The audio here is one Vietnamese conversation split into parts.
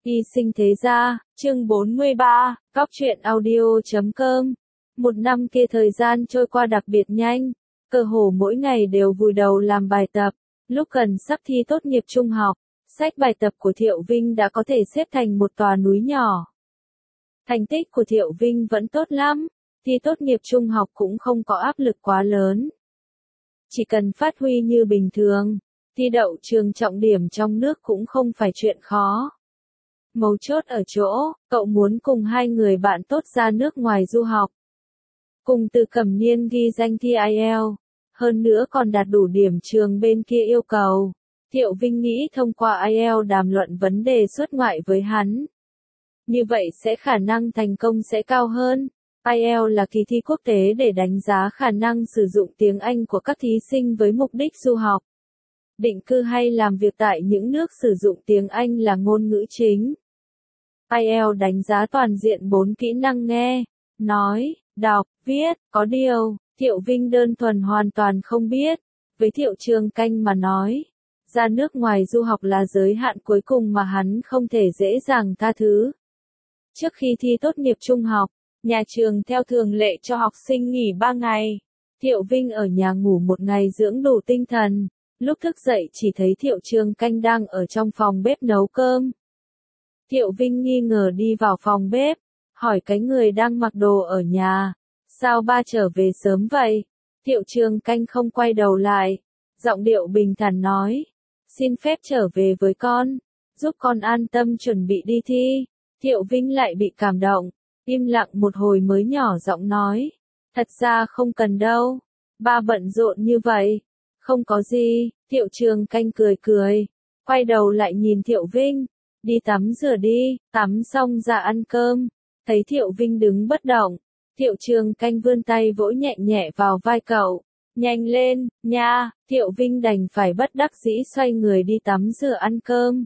Y sinh thế gia, chương 43, Góc truyện audio.com. Một năm kia thời gian trôi qua đặc biệt nhanh, cơ hồ mỗi ngày đều vùi đầu làm bài tập. Lúc gần sắp thi tốt nghiệp trung học, sách bài tập của Thiệu Vinh đã có thể xếp thành một tòa núi nhỏ. Thành tích của Thiệu Vinh vẫn tốt lắm, thi tốt nghiệp trung học cũng không có áp lực quá lớn. Chỉ cần phát huy như bình thường, thi đậu trường trọng điểm trong nước cũng không phải chuyện khó. Mấu chốt ở chỗ, cậu muốn cùng hai người bạn tốt ra nước ngoài du học. Cùng Từ Cẩm Niên ghi danh thi IELTS, hơn nữa còn đạt đủ điểm trường bên kia yêu cầu. Thiệu Vinh nghĩ thông qua IELTS đàm luận vấn đề xuất ngoại với hắn. Như vậy sẽ khả năng thành công sẽ cao hơn. IELTS là kỳ thi quốc tế để đánh giá khả năng sử dụng tiếng Anh của các thí sinh với mục đích du học, định cư hay làm việc tại những nước sử dụng tiếng Anh là ngôn ngữ chính. IELTS đánh giá toàn diện 4 kỹ năng nghe, nói, đọc, viết, có điều, Thiệu Vinh đơn thuần hoàn toàn không biết. Với Thiệu Trường Canh mà nói, ra nước ngoài du học là giới hạn cuối cùng mà hắn không thể dễ dàng tha thứ. Trước khi thi tốt nghiệp trung học, nhà trường theo thường lệ cho học sinh nghỉ 3 ngày. Thiệu Vinh ở nhà ngủ một ngày dưỡng đủ tinh thần. Lúc thức dậy chỉ thấy Thiệu Trường Canh đang ở trong phòng bếp nấu cơm. Thiệu Vinh nghi ngờ đi vào phòng bếp, hỏi cái người đang mặc đồ ở nhà, sao ba trở về sớm vậy? Thiệu Trường Canh không quay đầu lại, giọng điệu bình thản nói, xin phép trở về với con, giúp con an tâm chuẩn bị đi thi. Thiệu Vinh lại bị cảm động, im lặng một hồi mới nhỏ giọng nói, thật ra không cần đâu, ba bận rộn như vậy. Không có gì, Thiệu Trường Canh cười cười, quay đầu lại nhìn Thiệu Vinh, đi tắm rửa đi, tắm xong ra ăn cơm. Thấy Thiệu Vinh đứng bất động, Thiệu Trường Canh vươn tay vỗ nhẹ nhẹ vào vai cậu, nhanh lên, nha. Thiệu Vinh đành phải bất đắc dĩ xoay người đi tắm rửa ăn cơm.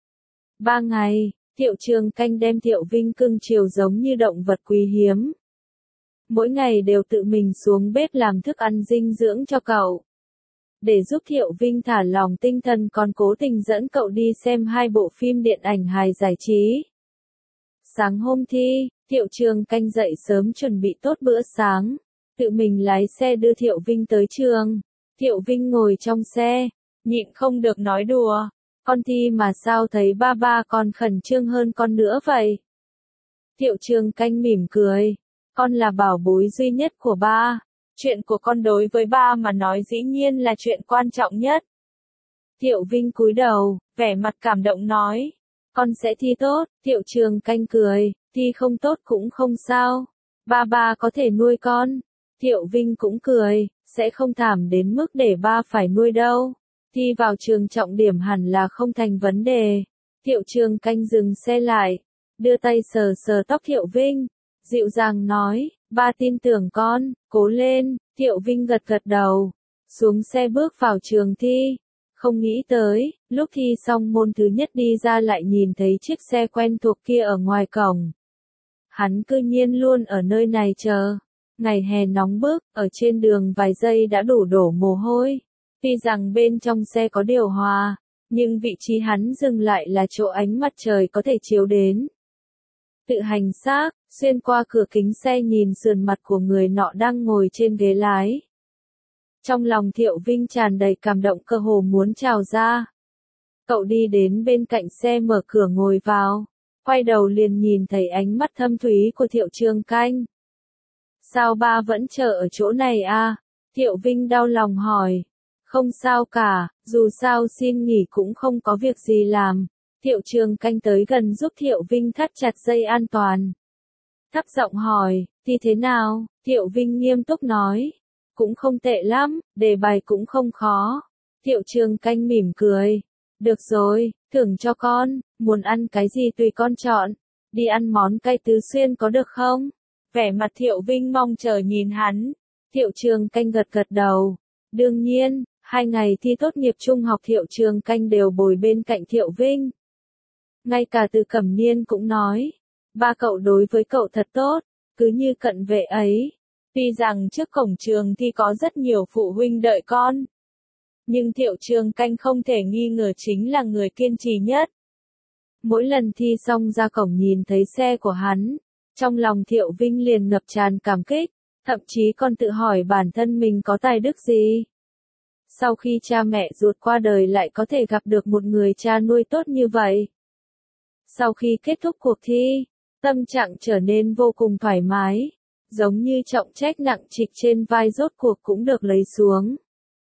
3 ngày, Thiệu Trường Canh đem Thiệu Vinh cưng chiều giống như động vật quý hiếm. Mỗi ngày đều tự mình xuống bếp làm thức ăn dinh dưỡng cho cậu. Để giúp Thiệu Vinh thả lỏng tinh thần còn cố tình dẫn cậu đi xem 2 bộ phim điện ảnh hài giải trí. Sáng hôm thi, Thiệu Trường Canh dậy sớm chuẩn bị tốt bữa sáng, tự mình lái xe đưa Thiệu Vinh tới trường. Thiệu Vinh ngồi trong xe, nhịn không được nói đùa, con thi mà sao thấy ba còn khẩn trương hơn con nữa vậy? Thiệu Trường Canh mỉm cười, con là bảo bối duy nhất của ba. Chuyện của con đối với ba mà nói dĩ nhiên là chuyện quan trọng nhất. Thiệu Vinh cúi đầu, vẻ mặt cảm động nói, con sẽ thi tốt. Thiệu Trường Canh cười, thi không tốt cũng không sao, ba có thể nuôi con. Thiệu Vinh cũng cười, sẽ không thảm đến mức để ba phải nuôi đâu. Thi vào trường trọng điểm hẳn là không thành vấn đề. Thiệu Trường Canh dừng xe lại, đưa tay sờ sờ tóc Thiệu Vinh, dịu dàng nói, ba tin tưởng con, cố lên. Thiệu Vinh gật gật đầu, xuống xe bước vào trường thi. Không nghĩ tới, lúc thi xong môn thứ nhất đi ra lại nhìn thấy chiếc xe quen thuộc kia ở ngoài cổng. Hắn cư nhiên luôn ở nơi này chờ. Ngày hè nóng bức, ở trên đường vài giây đã đủ đổ mồ hôi. Tuy rằng bên trong xe có điều hòa, nhưng vị trí hắn dừng lại là chỗ ánh mặt trời có thể chiếu đến. Tự hành xác, xuyên qua cửa kính xe nhìn sườn mặt của người nọ đang ngồi trên ghế lái. Trong lòng Thiệu Vinh tràn đầy cảm động cơ hồ muốn trào ra. Cậu đi đến bên cạnh xe mở cửa ngồi vào, quay đầu liền nhìn thấy ánh mắt thâm thúy của Thiệu Trường Canh. Sao ba vẫn chờ ở chỗ này à? Thiệu Vinh đau lòng hỏi. Không sao cả, dù sao xin nghỉ cũng không có việc gì làm. Thiệu Trường Canh tới gần giúp Thiệu Vinh thắt chặt dây an toàn. Thấp giọng hỏi, thi thế nào? Thiệu Vinh nghiêm túc nói, cũng không tệ lắm, đề bài cũng không khó. Thiệu Trường Canh mỉm cười, được rồi, thưởng cho con, muốn ăn cái gì tùy con chọn, đi ăn món cay Tứ Xuyên có được không? Vẻ mặt Thiệu Vinh mong chờ nhìn hắn. Thiệu Trường Canh gật gật đầu, đương nhiên, 2 ngày thi tốt nghiệp trung học Thiệu Trường Canh đều bồi bên cạnh Thiệu Vinh. Ngay cả Từ Cẩm Niên cũng nói, ba cậu đối với cậu thật tốt, cứ như cận vệ ấy. Tuy rằng trước cổng trường thì có rất nhiều phụ huynh đợi con, nhưng Thiệu Trường Canh không thể nghi ngờ chính là người kiên trì nhất. Mỗi lần thi xong ra cổng nhìn thấy xe của hắn, trong lòng Thiệu Vinh liền ngập tràn cảm kích, thậm chí còn tự hỏi bản thân mình có tài đức gì. Sau khi cha mẹ ruột qua đời lại có thể gặp được một người cha nuôi tốt như vậy. Sau khi kết thúc cuộc thi, tâm trạng trở nên vô cùng thoải mái, giống như trọng trách nặng trịch trên vai rốt cuộc cũng được lấy xuống.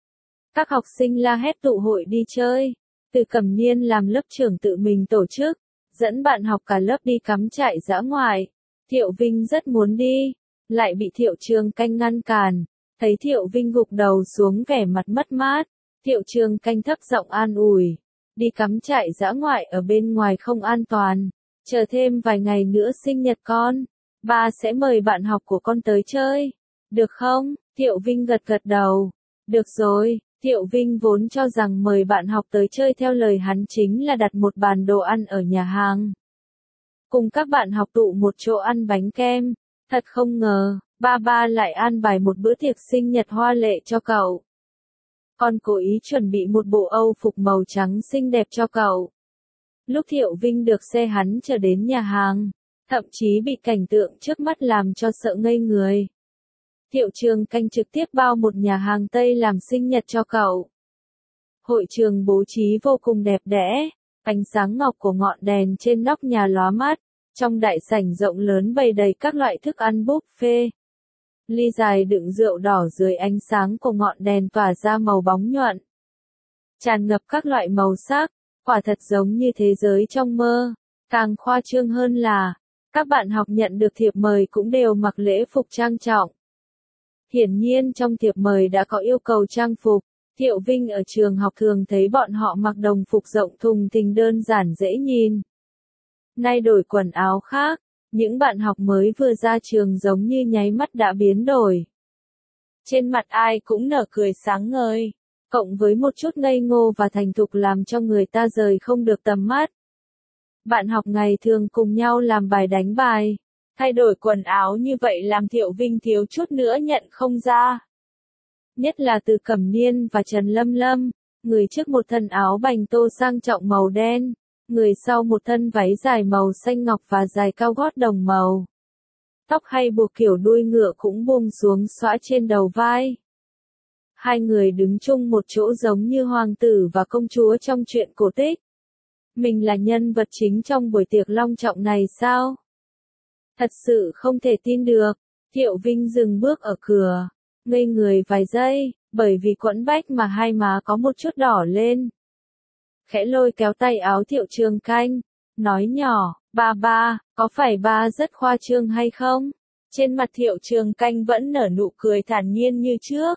Các học sinh la hét tụ hội đi chơi, Từ Cẩm Niên làm lớp trưởng tự mình tổ chức, dẫn bạn học cả lớp đi cắm trại dã ngoại. Thiệu Vinh rất muốn đi, lại bị Thiệu Trường Canh ngăn cản. Thấy Thiệu Vinh gục đầu xuống vẻ mặt mất mát, Thiệu Trường Canh thấp giọng an ủi. Đi cắm trại dã ngoại ở bên ngoài không an toàn, chờ thêm vài ngày nữa sinh nhật con, ba sẽ mời bạn học của con tới chơi. Được không? Thiệu Vinh gật gật đầu. Được rồi. Thiệu Vinh vốn cho rằng mời bạn học tới chơi theo lời hắn chính là đặt một bàn đồ ăn ở nhà hàng. Cùng các bạn học tụ một chỗ ăn bánh kem. Thật không ngờ, ba lại an bài một bữa tiệc sinh nhật hoa lệ cho cậu. Còn cố ý chuẩn bị một bộ Âu phục màu trắng xinh đẹp cho cậu. Lúc Thiệu Vinh được xe hắn chở đến nhà hàng, thậm chí bị cảnh tượng trước mắt làm cho sợ ngây người. Thiệu Trường Canh trực tiếp bao một nhà hàng Tây làm sinh nhật cho cậu. Hội trường bố trí vô cùng đẹp đẽ, ánh sáng ngọc của ngọn đèn trên nóc nhà lóa mắt, trong đại sảnh rộng lớn bày đầy các loại thức ăn buffet. Ly dài đựng rượu đỏ dưới ánh sáng của ngọn đèn tỏa ra màu bóng nhuận. Tràn ngập các loại màu sắc, quả thật giống như thế giới trong mơ. Càng khoa trương hơn là, các bạn học nhận được thiệp mời cũng đều mặc lễ phục trang trọng. Hiển nhiên trong thiệp mời đã có yêu cầu trang phục, Thiệu Vinh ở trường học thường thấy bọn họ mặc đồng phục rộng thùng thình đơn giản dễ nhìn. Nay đổi quần áo khác, những bạn học mới vừa ra trường giống như nháy mắt đã biến đổi. Trên mặt ai cũng nở cười sáng ngời, cộng với một chút ngây ngô và thành thục làm cho người ta rời không được tầm mắt. Bạn học ngày thường cùng nhau làm bài đánh bài. Thay đổi quần áo như vậy làm Thiệu Vinh thiếu chút nữa nhận không ra. Nhất là Từ Cẩm Niên và Trần Lâm Lâm, người trước một thân áo bành tô sang trọng màu đen, người sau một thân váy dài màu xanh ngọc và dài cao gót đồng màu. Tóc hay buộc kiểu đuôi ngựa cũng buông xuống xõa trên đầu vai. Hai người đứng chung một chỗ giống như hoàng tử và công chúa trong truyện cổ tích. Mình là nhân vật chính trong buổi tiệc long trọng này sao? Thật sự không thể tin được. Thiệu Vinh dừng bước ở cửa, ngây người vài giây, bởi vì quẫn bách mà hai má có một chút đỏ lên. Khẽ lôi kéo tay áo Thiệu Trường Canh, nói nhỏ, ba, có phải ba rất khoa trương hay không? Trên mặt Thiệu Trường Canh vẫn nở nụ cười thản nhiên như trước.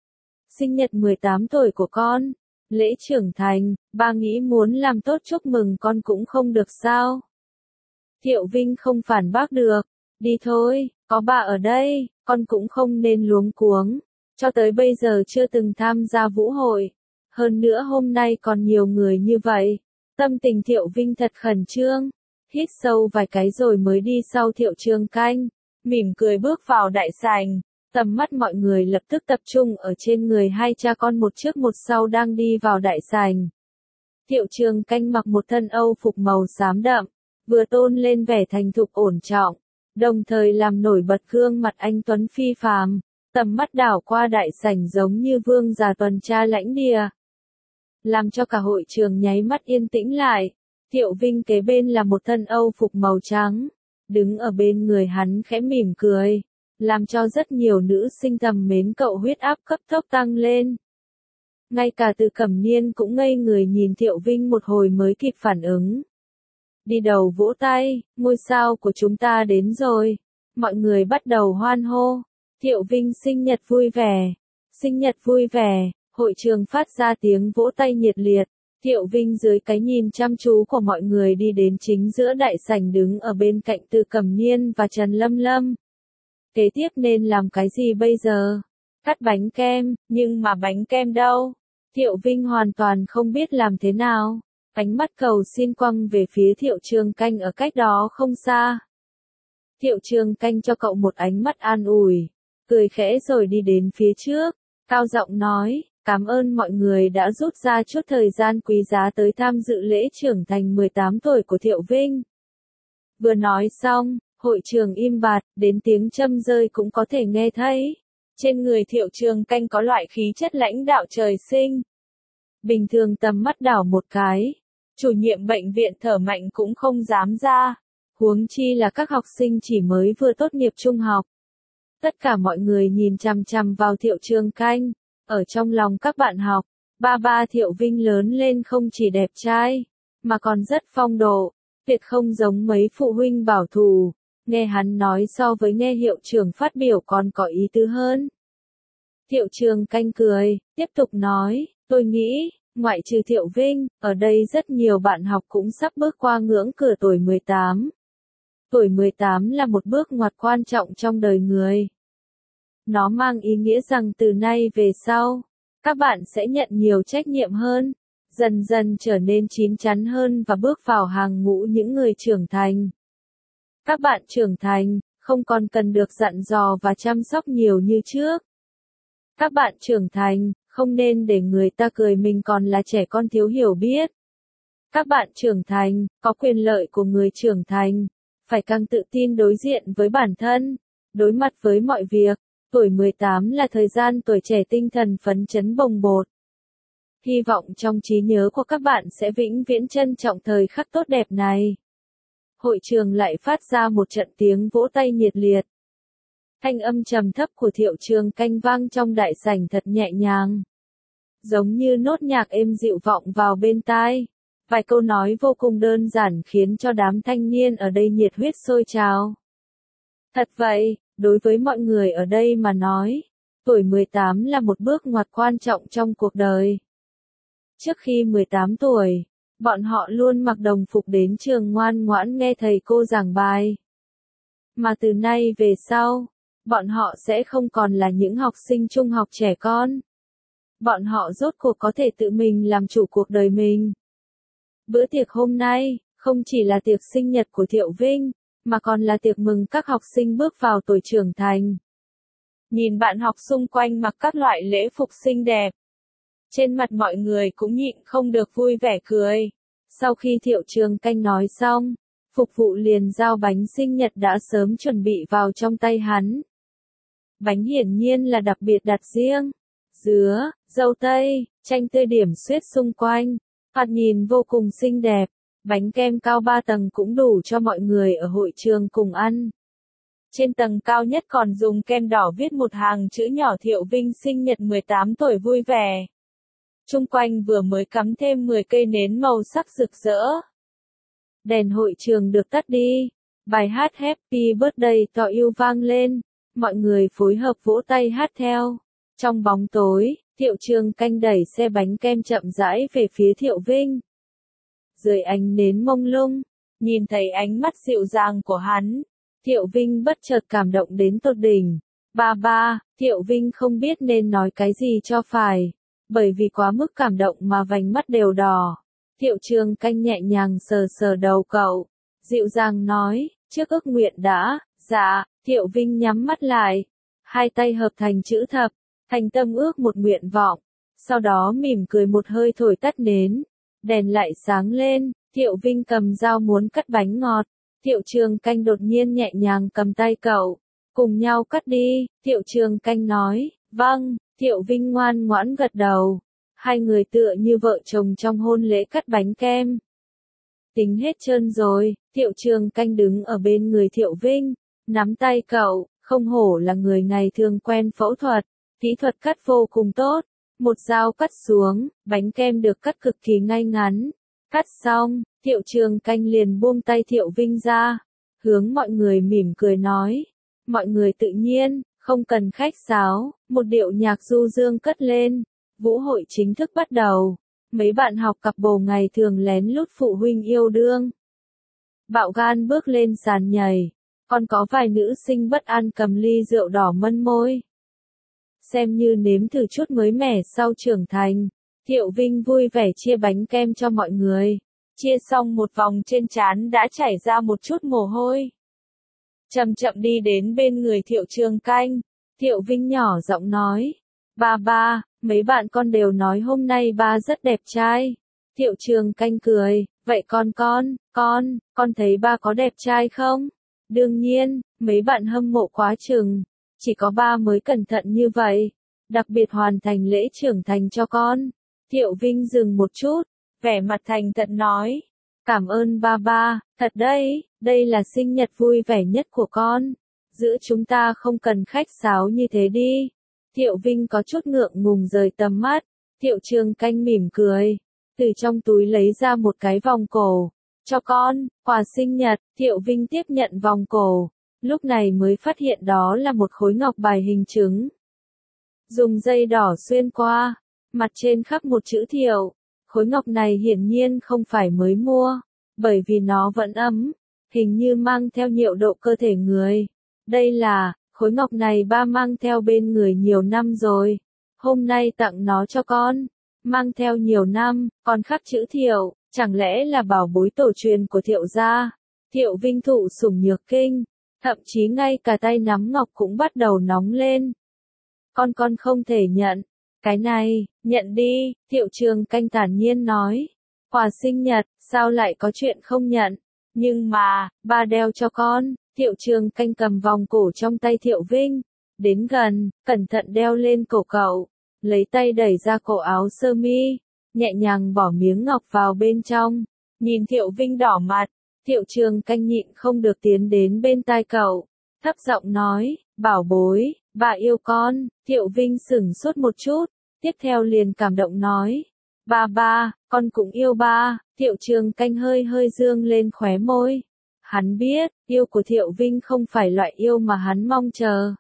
Sinh nhật 18 tuổi của con, lễ trưởng thành, ba nghĩ muốn làm tốt chúc mừng con cũng không được sao? Thiệu Vinh không phản bác được, đi thôi, có bà ở đây, con cũng không nên luống cuống, cho tới bây giờ chưa từng tham gia vũ hội, hơn nữa hôm nay còn nhiều người như vậy, tâm tình Thiệu Vinh thật khẩn trương, hít sâu vài cái rồi mới đi sau Thiệu Trường Canh, mỉm cười bước vào đại sảnh, tầm mắt mọi người lập tức tập trung ở trên người hai cha con một trước một sau đang đi vào đại sảnh. Thiệu Trường Canh mặc một thân Âu phục màu xám đậm, vừa tôn lên vẻ thành thục ổn trọng, đồng thời làm nổi bật gương mặt anh tuấn phi phàm, tầm mắt đảo qua đại sảnh giống như vương giả tuần tra lãnh địa. Làm cho cả hội trường nháy mắt yên tĩnh lại, Thiệu Vinh kế bên là một thân Âu phục màu trắng, đứng ở bên người hắn khẽ mỉm cười, làm cho rất nhiều nữ sinh thầm mến cậu huyết áp cấp tốc tăng lên. Ngay cả Từ Cẩm Niên cũng ngây người nhìn Thiệu Vinh một hồi mới kịp phản ứng. Đi đầu vỗ tay, ngôi sao của chúng ta đến rồi. Mọi người bắt đầu hoan hô. Thiệu Vinh sinh nhật vui vẻ. Sinh nhật vui vẻ. Hội trường phát ra tiếng vỗ tay nhiệt liệt. Thiệu Vinh dưới cái nhìn chăm chú của mọi người đi đến chính giữa đại sảnh đứng ở bên cạnh Từ Cẩm Niên và Trần Lâm Lâm. Kế tiếp nên làm cái gì bây giờ? Cắt bánh kem, nhưng mà bánh kem đâu? Thiệu Vinh hoàn toàn không biết làm thế nào. Ánh mắt cầu xin quăng về phía Thiệu Trường Canh ở cách đó không xa. Thiệu Trường Canh cho cậu một ánh mắt an ủi, cười khẽ rồi đi đến phía trước, cao giọng nói, Cảm ơn mọi người đã rút ra chút thời gian quý giá tới tham dự lễ trưởng thành 18 tuổi của Thiệu Vinh. Vừa nói xong, hội trường im bặt, đến tiếng châm rơi cũng có thể nghe thấy. Trên người Thiệu Trường Canh có loại khí chất lãnh đạo trời sinh. Bình thường tầm mắt đảo một cái, chủ nhiệm bệnh viện thở mạnh cũng không dám ra. Huống chi là các học sinh chỉ mới vừa tốt nghiệp trung học. Tất cả mọi người nhìn chằm chằm vào Thiệu Trường Canh. Ở trong lòng các bạn học, ba Thiệu Vinh lớn lên không chỉ đẹp trai, mà còn rất phong độ, tuyệt không giống mấy phụ huynh bảo thủ. Nghe hắn nói so với nghe hiệu trưởng phát biểu còn có ý tứ hơn. Thiệu Trường Canh cười, tiếp tục nói, tôi nghĩ, ngoại trừ Thiệu Vinh, ở đây rất nhiều bạn học cũng sắp bước qua ngưỡng cửa tuổi 18. Tuổi 18 là một bước ngoặt quan trọng trong đời người. Nó mang ý nghĩa rằng từ nay về sau, các bạn sẽ nhận nhiều trách nhiệm hơn, dần dần trở nên chín chắn hơn và bước vào hàng ngũ những người trưởng thành. Các bạn trưởng thành, không còn cần được dặn dò và chăm sóc nhiều như trước. Các bạn trưởng thành, không nên để người ta cười mình còn là trẻ con thiếu hiểu biết. Các bạn trưởng thành, có quyền lợi của người trưởng thành, phải càng tự tin đối diện với bản thân, đối mặt với mọi việc. Tuổi 18 là thời gian tuổi trẻ tinh thần phấn chấn bồng bột. Hy vọng trong trí nhớ của các bạn sẽ vĩnh viễn trân trọng thời khắc tốt đẹp này. Hội trường lại phát ra một trận tiếng vỗ tay nhiệt liệt. Thanh âm trầm thấp của Thiệu Trường Canh vang trong đại sảnh thật nhẹ nhàng. Giống như nốt nhạc êm dịu vọng vào bên tai. Vài câu nói vô cùng đơn giản khiến cho đám thanh niên ở đây nhiệt huyết sôi trào. Thật vậy, đối với mọi người ở đây mà nói, tuổi 18 là một bước ngoặt quan trọng trong cuộc đời. Trước khi 18 tuổi, bọn họ luôn mặc đồng phục đến trường ngoan ngoãn nghe thầy cô giảng bài. Mà từ nay về sau, bọn họ sẽ không còn là những học sinh trung học trẻ con. Bọn họ rốt cuộc có thể tự mình làm chủ cuộc đời mình. Bữa tiệc hôm nay, không chỉ là tiệc sinh nhật của Thiệu Vinh, mà còn là tiệc mừng các học sinh bước vào tuổi trưởng thành. Nhìn bạn học xung quanh mặc các loại lễ phục xinh đẹp. Trên mặt mọi người cũng nhịn không được vui vẻ cười. Sau khi Thiệu Trường Canh nói xong, phục vụ liền giao bánh sinh nhật đã sớm chuẩn bị vào trong tay hắn. Bánh hiển nhiên là đặc biệt đặt riêng. Dứa, dâu tây, chanh tươi điểm xuyết xung quanh. Thoạt nhìn vô cùng xinh đẹp. Bánh kem cao 3 tầng cũng đủ cho mọi người ở hội trường cùng ăn. Trên tầng cao nhất còn dùng kem đỏ viết một hàng chữ nhỏ Thiệu Vinh sinh nhật 18 tuổi vui vẻ. Chung quanh vừa mới cắm thêm 10 cây nến màu sắc rực rỡ. Đèn hội trường được tắt đi. Bài hát Happy Birthday to You vang lên. Mọi người phối hợp vỗ tay hát theo. Trong bóng tối, Thiệu Trường Canh đẩy xe bánh kem chậm rãi về phía Thiệu Vinh. Dưới ánh nến mông lung, nhìn thấy ánh mắt dịu dàng của hắn, Thiệu Vinh bất chợt cảm động đến tột đỉnh. Ba, Thiệu Vinh không biết nên nói cái gì cho phải, bởi vì quá mức cảm động mà vành mắt đều đỏ. Thiệu Trường Canh nhẹ nhàng sờ sờ đầu cậu, dịu dàng nói, trước ước nguyện đã, dạ. Thiệu Vinh nhắm mắt lại, hai tay hợp thành chữ thập, thành tâm ước một nguyện vọng, sau đó mỉm cười một hơi thổi tắt nến. Đèn lại sáng lên, Thiệu Vinh cầm dao muốn cắt bánh ngọt. Thiệu Trường Canh đột nhiên nhẹ nhàng cầm tay cậu. Cùng nhau cắt đi, Thiệu Trường Canh nói, vâng, Thiệu Vinh ngoan ngoãn gật đầu. Hai người tựa như vợ chồng trong hôn lễ cắt bánh kem. Tính hết trơn rồi, Thiệu Trường Canh đứng ở bên người Thiệu Vinh, nắm tay cậu, không hổ là người ngày thường quen phẫu thuật, kỹ thuật cắt vô cùng tốt. Một dao cắt xuống, bánh kem được cắt cực kỳ ngay ngắn. Cắt xong, Thiệu Trường Canh liền buông tay Thiệu Vinh ra, hướng mọi người mỉm cười nói. Mọi người tự nhiên, không cần khách sáo, một điệu nhạc du dương cất lên. Vũ hội chính thức bắt đầu. Mấy bạn học cặp bồ ngày thường lén lút phụ huynh yêu đương. Bạo gan bước lên sàn nhảy, còn có vài nữ sinh bất an cầm ly rượu đỏ mân môi. Xem như nếm thử chút mới mẻ sau trưởng thành. Thiệu Vinh vui vẻ chia bánh kem cho mọi người. Chia xong một vòng trên trán đã chảy ra một chút mồ hôi. Chậm chậm đi đến bên người Thiệu Trường Canh. Thiệu Vinh nhỏ giọng nói. Ba, Mấy bạn con đều nói hôm nay ba rất đẹp trai. Thiệu Trường Canh cười, vậy con thấy ba có đẹp trai không? Đương nhiên, mấy bạn hâm mộ quá chừng, chỉ có ba mới cẩn thận như vậy, đặc biệt hoàn thành lễ trưởng thành cho con. Thiệu Vinh dừng một chút, vẻ mặt thành thật nói, cảm ơn ba, thật đấy, đây là sinh nhật vui vẻ nhất của con. Giữa chúng ta không cần khách sáo như thế đi. Thiệu Vinh có chút ngượng ngùng rời tầm mắt. Thiệu Trường Canh mỉm cười, từ trong túi lấy ra một cái vòng cổ, cho con, quà sinh nhật. Thiệu Vinh tiếp nhận vòng cổ, lúc này mới phát hiện đó là một khối ngọc bài hình trứng. Dùng dây đỏ xuyên qua, mặt trên khắc một chữ Thiệu. Khối ngọc này hiển nhiên không phải mới mua, bởi vì nó vẫn ấm, hình như mang theo nhiệt độ cơ thể người. Đây là, khối ngọc này ba mang theo bên người nhiều năm rồi, hôm nay tặng nó cho con, mang theo nhiều năm, còn khắc chữ Thiệu, chẳng lẽ là bảo bối tổ truyền của Thiệu gia. Thiệu Vinh thụ sủng nhược kinh, thậm chí ngay cả tay nắm ngọc cũng bắt đầu nóng lên. Con không thể nhận, cái này, nhận đi, Thiệu Trường Canh thản nhiên nói, quà sinh nhật, sao lại có chuyện không nhận, nhưng mà, ba đeo cho con. Thiệu Trường Canh cầm vòng cổ trong tay Thiệu Vinh, đến gần, cẩn thận đeo lên cổ cậu, lấy tay đẩy ra cổ áo sơ mi, nhẹ nhàng bỏ miếng ngọc vào bên trong, nhìn Thiệu Vinh đỏ mặt, Thiệu Trường Canh nhịn không được tiến đến bên tai cậu, thấp giọng nói, bảo bối, ba yêu con. Thiệu Vinh sửng sốt một chút, tiếp theo liền cảm động nói, ba, con cũng yêu ba. Thiệu Trường Canh hơi dương lên khóe môi. Hắn biết, yêu của Thiệu Vinh không phải loại yêu mà hắn mong chờ.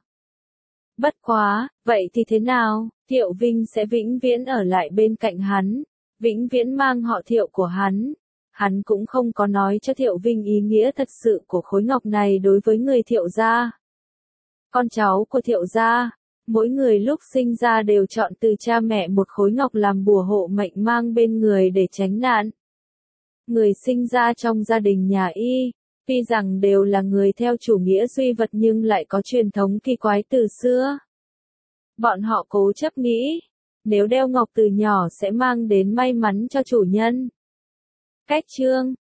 Bất quá, vậy thì thế nào, Thiệu Vinh sẽ vĩnh viễn ở lại bên cạnh hắn, vĩnh viễn mang họ Thiệu của hắn. Hắn cũng không có nói cho Thiệu Vinh ý nghĩa thật sự của khối ngọc này đối với người Thiệu gia. Con cháu của Thiệu gia, mỗi người lúc sinh ra đều chọn từ cha mẹ một khối ngọc làm bùa hộ mệnh mang bên người để tránh nạn. Người sinh ra trong gia đình nhà Y, tuy rằng đều là người theo chủ nghĩa duy vật nhưng lại có truyền thống kỳ quái từ xưa. Bọn họ cố chấp nghĩ, nếu đeo ngọc từ nhỏ sẽ mang đến may mắn cho chủ nhân. Cách chương